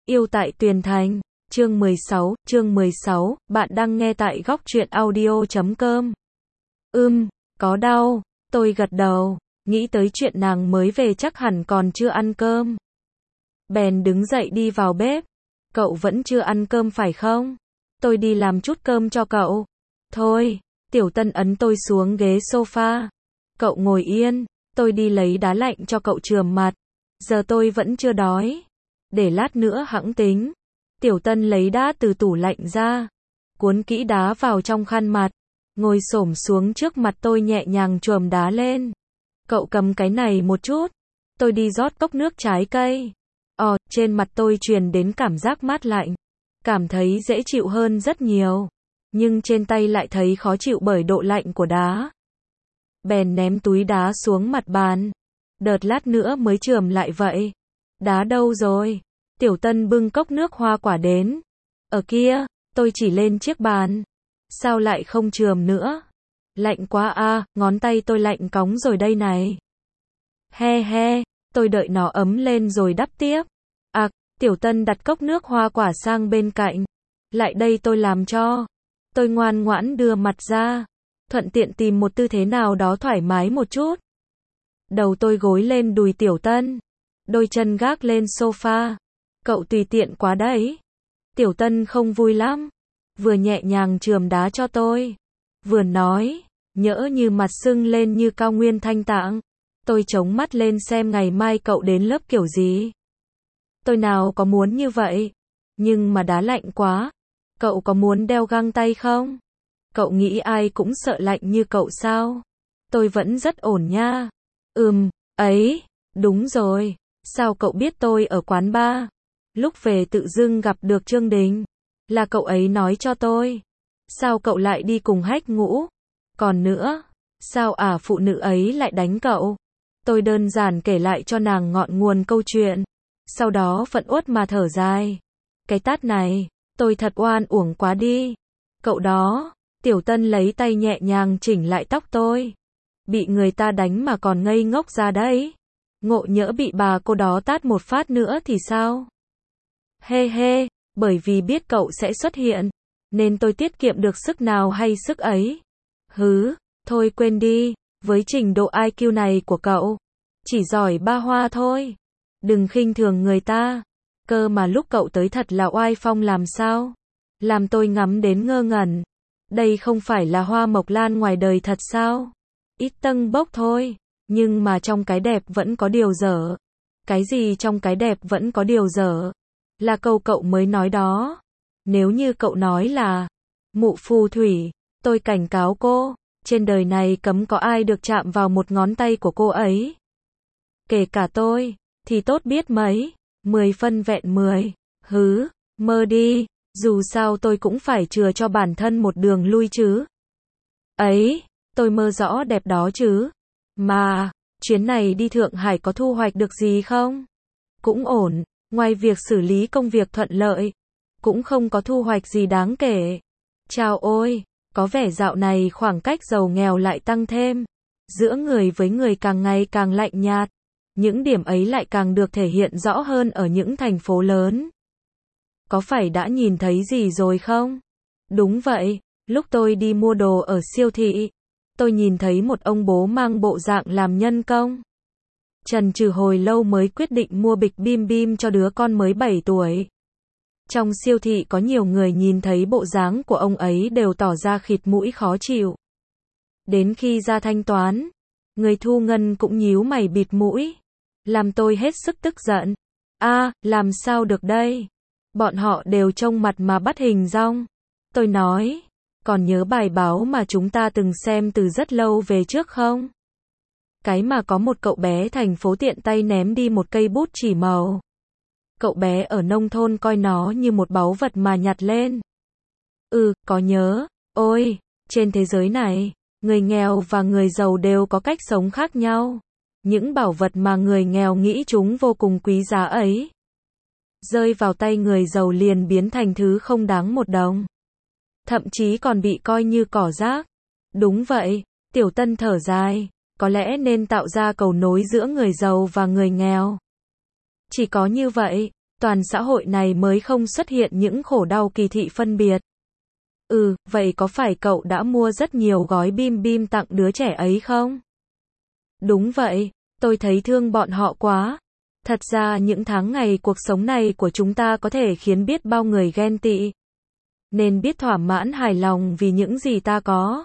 Yêu tại Tuyền Thành, chương 16, bạn đang nghe tại góc truyện audio.com. Có đau, tôi gật đầu, nghĩ tới chuyện nàng mới về chắc hẳn còn chưa ăn cơm. Bèn đứng dậy đi vào bếp. Cậu vẫn chưa ăn cơm phải không? Tôi đi làm chút cơm cho cậu. Thôi, Tiểu Tân ấn tôi xuống ghế sofa. Cậu ngồi yên, tôi đi lấy đá lạnh cho cậu chườm mặt. Giờ tôi vẫn chưa đói. Để lát nữa hẵng tính. Tiểu Tân lấy đá từ tủ lạnh ra, cuốn kỹ đá vào trong khăn mặt, ngồi xổm xuống trước mặt tôi nhẹ nhàng chườm đá lên. Cậu cầm cái này một chút. Tôi đi rót cốc nước trái cây. Trên mặt tôi truyền đến cảm giác mát lạnh. Cảm thấy dễ chịu hơn rất nhiều. Nhưng trên tay lại thấy khó chịu bởi độ lạnh của đá. Bèn ném túi đá xuống mặt bàn. Đợt lát nữa mới chườm lại vậy. Đá đâu rồi? Tiểu Tân bưng cốc nước hoa quả đến. Ở kia, tôi chỉ lên chiếc bàn. Sao lại không chườm nữa? Lạnh quá à, ngón tay tôi lạnh cóng rồi đây này. He, tôi đợi nó ấm lên rồi đắp tiếp. Tiểu Tân đặt cốc nước hoa quả sang bên cạnh. Lại đây tôi làm cho. Tôi ngoan ngoãn đưa mặt ra. Thuận tiện tìm một tư thế nào đó thoải mái một chút. Đầu tôi gối lên đùi Tiểu Tân. Đôi chân gác lên sofa. Cậu tùy tiện quá đấy. Tiểu Tân không vui lắm. Vừa nhẹ nhàng chườm đá cho tôi, vừa nói, nhỡ như mặt sưng lên như cao nguyên Thanh Tạng. Tôi chống mắt lên xem ngày mai cậu đến lớp kiểu gì. Tôi nào có muốn như vậy. Nhưng mà đá lạnh quá. Cậu có muốn đeo găng tay không? Cậu nghĩ ai cũng sợ lạnh như cậu sao? Tôi vẫn rất ổn nha. Ấy, đúng rồi. Sao cậu biết tôi ở quán bar? Lúc về tự dưng gặp được Trương Đình. Là cậu ấy nói cho tôi. Sao cậu lại đi cùng Hách Ngũ? Còn nữa, sao phụ nữ ấy lại đánh cậu? Tôi đơn giản kể lại cho nàng ngọn nguồn câu chuyện. Sau đó phẫn uất mà thở dài. Cái tát này, tôi thật oan uổng quá đi. Cậu đó, Tiểu Tân lấy tay nhẹ nhàng chỉnh lại tóc tôi. Bị người ta đánh mà còn ngây ngốc ra đấy. Ngộ nhỡ bị bà cô đó tát một phát nữa thì sao? He, bởi vì biết cậu sẽ xuất hiện, nên tôi tiết kiệm được sức nào hay sức ấy. Thôi quên đi, với trình độ IQ này của cậu, chỉ giỏi ba hoa thôi. Đừng khinh thường người ta. Cơ mà lúc cậu tới thật là oai phong làm sao? Làm tôi ngắm đến ngơ ngẩn. Đây không phải là hoa mộc lan ngoài đời thật sao? Ít tâng bốc thôi, nhưng mà trong cái đẹp vẫn có điều dở. Cái gì trong cái đẹp vẫn có điều dở? Là câu cậu mới nói đó. Nếu như cậu nói là mụ phù thủy, tôi cảnh cáo cô, trên đời này cấm có ai được chạm vào một ngón tay của cô ấy. Kể cả tôi, thì tốt biết mấy, 10 phân vẹn 10. Mơ đi, dù sao tôi cũng phải chừa cho bản thân một đường lui chứ. Ấy, tôi mơ rõ đẹp đó chứ. Mà, chuyến này đi Thượng Hải có thu hoạch được gì không? Cũng ổn. Ngoài việc xử lý công việc thuận lợi, cũng không có thu hoạch gì đáng kể. Chao ôi, có vẻ dạo này khoảng cách giàu nghèo lại tăng thêm. Giữa người với người càng ngày càng lạnh nhạt. Những điểm ấy lại càng được thể hiện rõ hơn ở những thành phố lớn. Có phải đã nhìn thấy gì rồi không? Đúng vậy, lúc tôi đi mua đồ ở siêu thị, tôi nhìn thấy một ông bố mang bộ dạng làm nhân công. Chần chừ hồi lâu mới quyết định mua bịch bim bim cho đứa con mới 7 tuổi. Trong siêu thị có nhiều người nhìn thấy bộ dáng của ông ấy đều tỏ ra khịt mũi khó chịu. Đến khi ra thanh toán, người thu ngân cũng nhíu mày bịt mũi. Làm tôi hết sức tức giận. Làm sao được đây? Bọn họ đều trông mặt mà bắt hình dong. Tôi nói, còn nhớ bài báo mà chúng ta từng xem từ rất lâu về trước không? Cái mà có một cậu bé thành phố tiện tay ném đi một cây bút chỉ màu. Cậu bé ở nông thôn coi nó như một báu vật mà nhặt lên. Có nhớ. Ôi, trên thế giới này, người nghèo và người giàu đều có cách sống khác nhau. Những bảo vật mà người nghèo nghĩ chúng vô cùng quý giá ấy, rơi vào tay người giàu liền biến thành thứ không đáng một đồng. Thậm chí còn bị coi như cỏ rác. Đúng vậy, Tiểu Tân thở dài. Có lẽ nên tạo ra cầu nối giữa người giàu và người nghèo. Chỉ có như vậy, Toàn xã hội này mới không xuất hiện những khổ đau kỳ thị phân biệt. Vậy có phải cậu đã mua rất nhiều gói bim bim tặng đứa trẻ ấy không? Đúng vậy, tôi thấy thương bọn họ quá. Thật ra những tháng ngày cuộc sống này của chúng ta có thể khiến biết bao người ghen tị. Nên biết thỏa mãn hài lòng vì những gì ta có.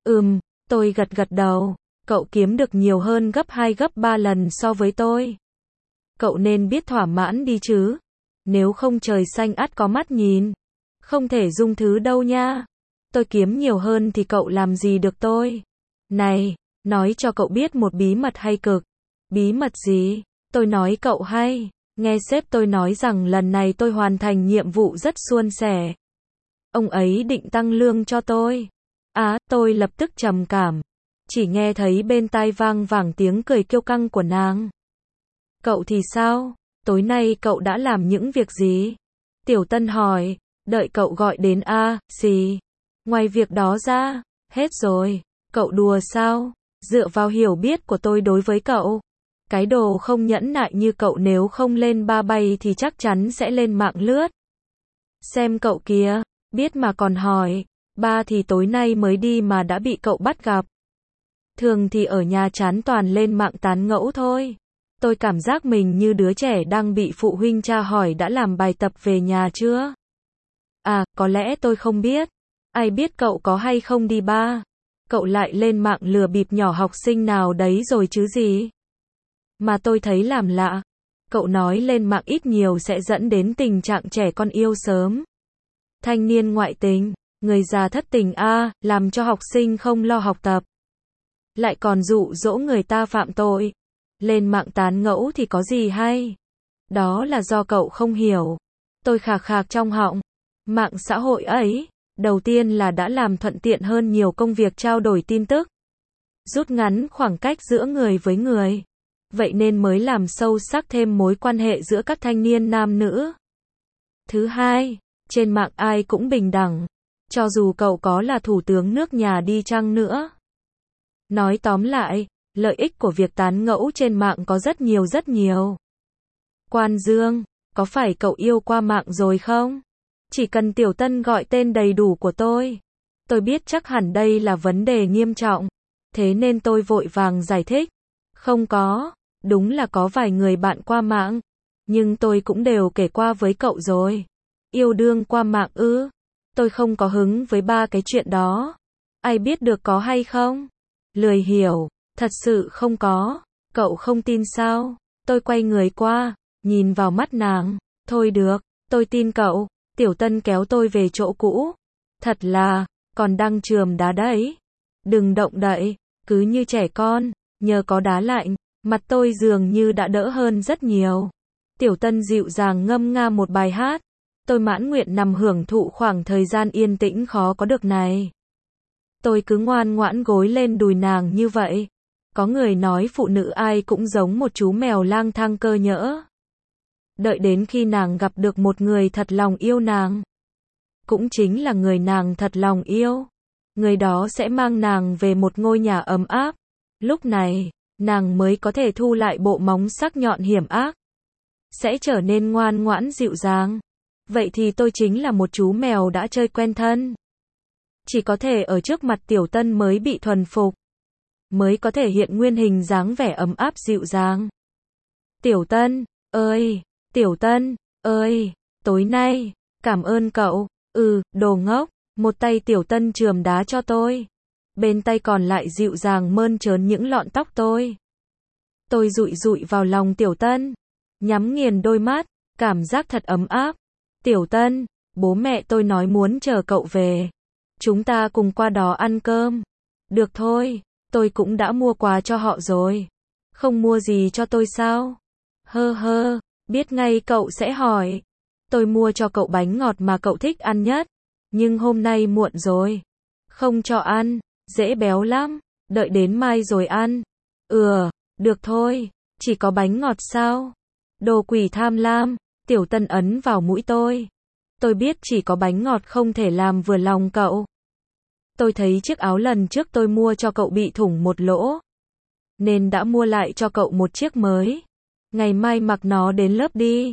Tôi gật đầu. Cậu kiếm được nhiều hơn gấp 2 gấp 3 lần so với tôi. Cậu nên biết thỏa mãn đi chứ. Nếu không trời xanh ắt có mắt nhìn. Không thể dung thứ đâu nha. Tôi kiếm nhiều hơn thì cậu làm gì được tôi. Này, nói cho cậu biết một bí mật hay cực. Bí mật gì? Tôi nói cậu hay. Nghe sếp tôi nói rằng lần này tôi hoàn thành nhiệm vụ rất suôn sẻ. Ông ấy định tăng lương cho tôi. Tôi lập tức trầm cảm. Chỉ nghe thấy bên tai vang vẳng tiếng cười kiêu căng của nàng. Cậu thì sao? Tối nay cậu đã làm những việc gì? Tiểu Tân hỏi. Đợi cậu gọi đến gì? Ngoài việc đó ra, hết rồi. Cậu đùa sao? Dựa vào hiểu biết của tôi đối với cậu. Cái đồ không nhẫn nại như cậu nếu không lên ba bay thì chắc chắn sẽ lên mạng lướt. Xem cậu kìa, biết mà còn hỏi. Ba thì tối nay mới đi mà đã bị cậu bắt gặp. Thường thì ở nhà chán toàn lên mạng tán ngẫu thôi. Tôi cảm giác mình như đứa trẻ đang bị phụ huynh tra hỏi đã làm bài tập về nhà chưa? Có lẽ tôi không biết. Ai biết cậu có hay không đi ba? Cậu lại lên mạng lừa bịp nhỏ học sinh nào đấy rồi chứ gì? Mà tôi thấy làm lạ. Cậu nói lên mạng ít nhiều sẽ dẫn đến tình trạng trẻ con yêu sớm. Thanh niên ngoại tình, người già thất tình làm cho học sinh không lo học tập. Lại còn dụ dỗ người ta phạm tội. Lên mạng tán ngẫu thì có gì hay? Đó là do cậu không hiểu. Tôi khạc khạc trong họng. Mạng xã hội ấy, đầu tiên là đã làm thuận tiện hơn nhiều công việc trao đổi tin tức. Rút ngắn khoảng cách giữa người với người. Vậy nên mới làm sâu sắc thêm mối quan hệ giữa các thanh niên nam nữ. Thứ hai, trên mạng ai cũng bình đẳng. Cho dù cậu có là thủ tướng nước nhà đi chăng nữa. Nói tóm lại, lợi ích của việc tán ngẫu trên mạng có rất nhiều. Quan Dương, có phải cậu yêu qua mạng rồi không? Chỉ cần Tiểu Tân gọi tên đầy đủ của tôi. Tôi biết chắc hẳn đây là vấn đề nghiêm trọng. Thế nên tôi vội vàng giải thích. Không có, đúng là có vài người bạn qua mạng. Nhưng tôi cũng đều kể qua với cậu rồi. Yêu đương qua mạng ư? Tôi không có hứng với ba cái chuyện đó. Ai biết được có hay không? Lười hiểu, thật sự không có. Cậu không tin sao? Tôi quay người qua, nhìn vào mắt nàng. Thôi được, tôi tin cậu. Tiểu Tân kéo tôi về chỗ cũ. Thật là, còn đang chườm đá đấy. Đừng động đậy, cứ như trẻ con. Nhờ có đá lạnh, mặt tôi dường như đã đỡ hơn rất nhiều. Tiểu Tân dịu dàng ngâm nga một bài hát. Tôi mãn nguyện nằm hưởng thụ khoảng thời gian yên tĩnh khó có được này. Tôi cứ ngoan ngoãn gối lên đùi nàng như vậy. Có người nói phụ nữ ai cũng giống một chú mèo lang thang cơ nhỡ. Đợi đến khi nàng gặp được một người thật lòng yêu nàng. Cũng chính là người nàng thật lòng yêu. Người đó sẽ mang nàng về một ngôi nhà ấm áp. Lúc này, nàng mới có thể thu lại bộ móng sắc nhọn hiểm ác. Sẽ trở nên ngoan ngoãn dịu dàng. Vậy thì tôi chính là một chú mèo đã chơi quen thân. Chỉ có thể ở trước mặt Tiểu Tân mới bị thuần phục. Mới có thể hiện nguyên hình dáng vẻ ấm áp dịu dàng. Tiểu Tân ơi, Tiểu Tân ơi, tối nay, cảm ơn cậu. Đồ ngốc. Một tay Tiểu Tân chườm đá cho tôi. Bên tay còn lại dịu dàng mơn trớn những lọn tóc tôi. Tôi dụi dụi vào lòng Tiểu Tân. Nhắm nghiền đôi mắt, cảm giác thật ấm áp. Tiểu Tân, bố mẹ tôi nói muốn chờ cậu về. Chúng ta cùng qua đó ăn cơm. Được thôi, tôi cũng đã mua quà cho họ rồi. Không mua gì cho tôi sao? Biết ngay cậu sẽ hỏi. Tôi mua cho cậu bánh ngọt mà cậu thích ăn nhất. Nhưng hôm nay muộn rồi. Không cho ăn, dễ béo lắm. Đợi đến mai rồi ăn. Được thôi, chỉ có bánh ngọt sao? Đồ quỷ tham lam. Tiểu Tân ấn vào mũi tôi. Tôi biết chỉ có bánh ngọt không thể làm vừa lòng cậu. Tôi thấy chiếc áo lần trước tôi mua cho cậu bị thủng một lỗ. Nên đã mua lại cho cậu một chiếc mới. Ngày mai mặc nó đến lớp đi.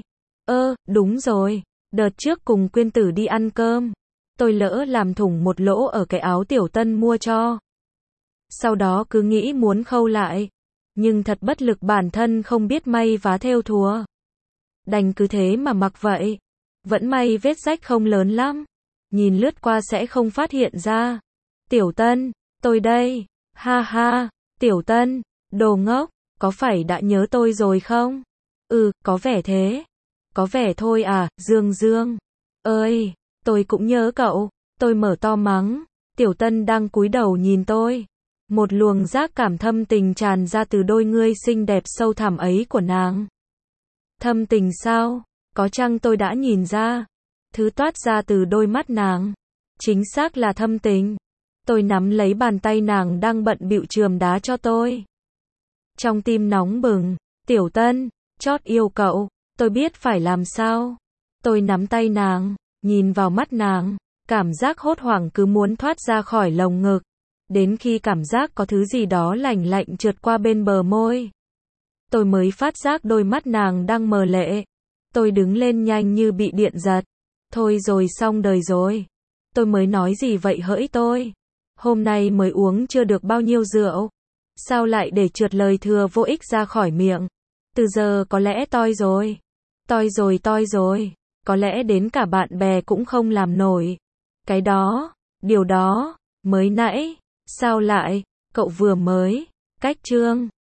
Đúng rồi. Đợt trước cùng Quyên Tử đi ăn cơm. Tôi lỡ làm thủng một lỗ ở cái áo Tiểu Tân mua cho. Sau đó cứ nghĩ muốn khâu lại. Nhưng thật bất lực bản thân không biết may vá thêu thùa. Đành cứ thế mà mặc vậy. Vẫn may vết rách không lớn lắm. Nhìn lướt qua sẽ không phát hiện ra. Tiểu Tân, tôi đây. Ha ha, Tiểu Tân, đồ ngốc, có phải đã nhớ tôi rồi không? Có vẻ thế. Có vẻ thôi à, Dương Dương. Ơi, tôi cũng nhớ cậu. Tôi mở to mắng. Tiểu Tân đang cúi đầu nhìn tôi. Một luồng giác cảm thâm tình tràn ra từ đôi ngươi xinh đẹp sâu thẳm ấy của nàng. Thâm tình sao? Có chăng tôi đã nhìn ra? Thứ toát ra từ đôi mắt nàng. Chính xác là thâm tình. Tôi nắm lấy bàn tay nàng đang bận bịu chườm đá cho tôi. Trong tim nóng bừng. Tiểu Tân, chót yêu cậu. Tôi biết phải làm sao. Tôi nắm tay nàng, nhìn vào mắt nàng. Cảm giác hốt hoảng cứ muốn thoát ra khỏi lồng ngực. Đến khi cảm giác có thứ gì đó lạnh lạnh trượt qua bên bờ môi. Tôi mới phát giác đôi mắt nàng đang mờ lệ. Tôi đứng lên nhanh như bị điện giật. Thôi rồi, xong đời rồi. Tôi mới nói gì vậy hỡi tôi? Hôm nay mới uống chưa được bao nhiêu rượu. Sao lại để trượt lời thừa vô ích ra khỏi miệng? Từ giờ có lẽ toi rồi. Toi rồi. Có lẽ đến cả bạn bè cũng không làm nổi. Cái đó, điều đó, mới nãy, sao lại, cậu vừa mới, cách chương.